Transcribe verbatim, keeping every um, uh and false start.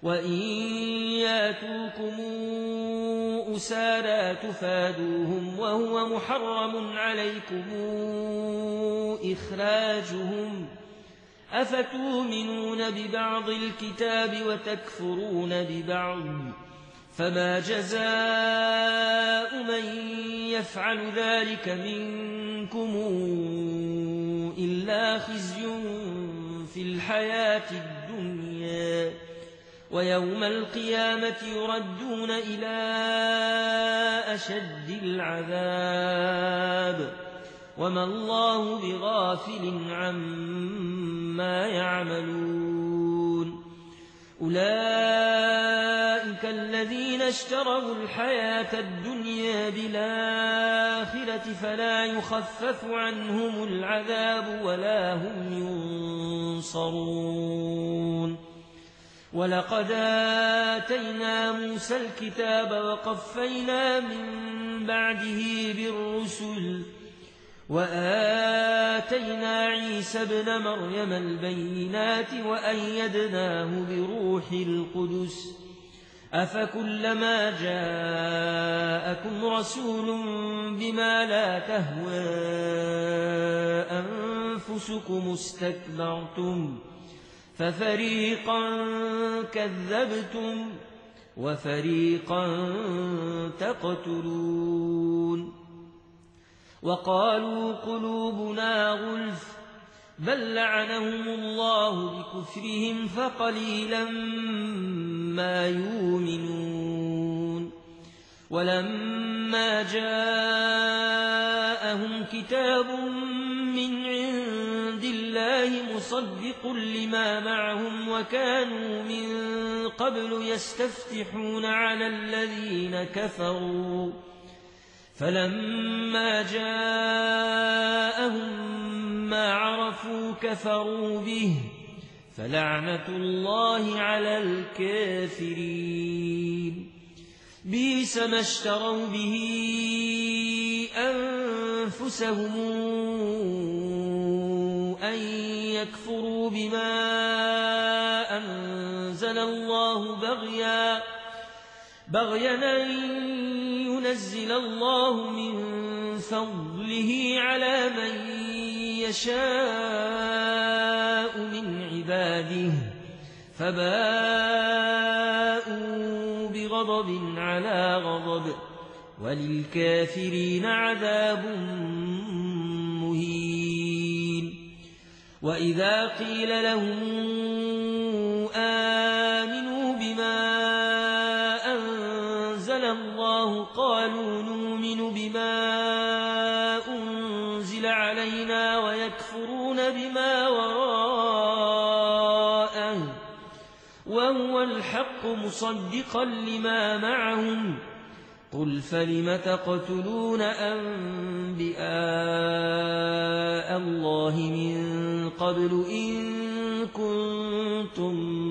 وإن ياتوكم أسارى تفادوهم وهو محرم عليكم إخراجهم أفتؤمنون ببعض الكتاب وتكفرون ببعض فما جزاء من يفعل ذلك منكم إلا خزي في الحياة الدنيا ويوم القيامة يردون إلى أشد العذاب وما الله بغافل عما يعملون أولئك الذين اشتروا الحياة الدنيا بالآخرة فلا يخفف عنهم العذاب ولا هم ينصرون ولقد آتينا موسى الكتاب وقفينا من بعده بالرسل وآتينا عيسى ابن مريم البينات وأيدناه بروح القدس أفكلما جاءكم رسول بما لا تهوى أنفسكم استكبرتم ففريقا كذبتم وفريقا تقتلون وقالوا قلوبنا غلف بل لعنهم الله بكفرهم فقليلا ما يؤمنون ولما جاءهم كتاب من عند الله مصدق لما معهم وكانوا من قبل يستفتحون على الذين كفروا فلما جاءهم ما عرفوا كفروا به فلعنة الله على الكافرين بئس ما اشتروا به أنفسهم أن يكفروا بما أنزل الله بغيا بغيا أن ينزل الله من فضله على من يشاء من عباده فباءوا بغضب على غضب وللكافرين عذاب مهين وإذا قيل لهم آمنوا بما أنزل الله قالوا نؤمن بما أنزل علينا ويكفرون بما وراءه وهو الحق مصدقا لما معهم قل فلم تقتلون أنبياء الله من قبل إن كنتم